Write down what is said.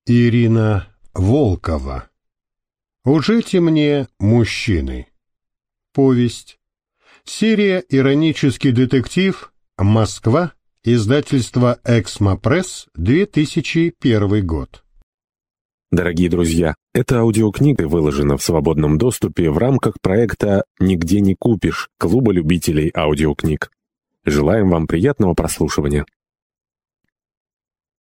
Ирина Волкова. «Ужите мне, мужчины». Повесть. Серия «Иронический детектив. Москва. Издательство «Эксмо Пресс», 2001 год». Дорогие друзья, эта аудиокнига выложена в свободном доступе в рамках проекта «Нигде не купишь» Клуба любителей аудиокниг. Желаем вам приятного прослушивания.